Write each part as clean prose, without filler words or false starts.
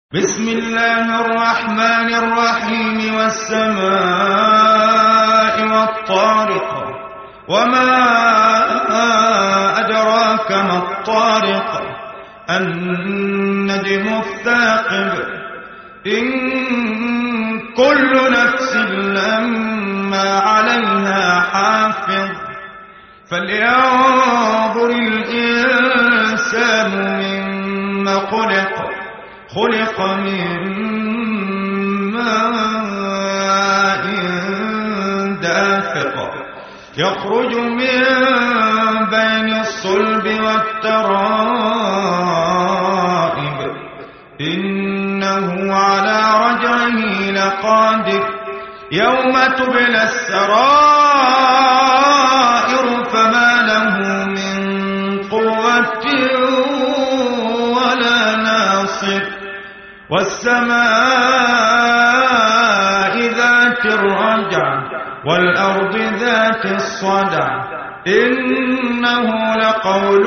بسم الله الرحمن الرحيم والسماء والطارق وما أدراك ما الطارق النجم الثاقب إن كل نفس لما عليها حافظ فلينظر الإنسان مما خلق من ماء دافق يخرج من بين الصلب والترائب إنه على رجعه لقادر يوم تبلى السرائر فما له من قوة ولا ناصر والسماء ذات الرجع والأرض ذات الصدع إنه لقول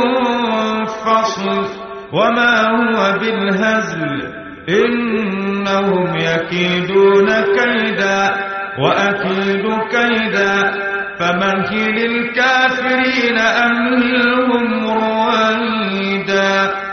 فصل وما هو بالهزل إنهم يكيدون كيدا وأكيد كيدا فمهل الكافرين أمهلهم رويدا.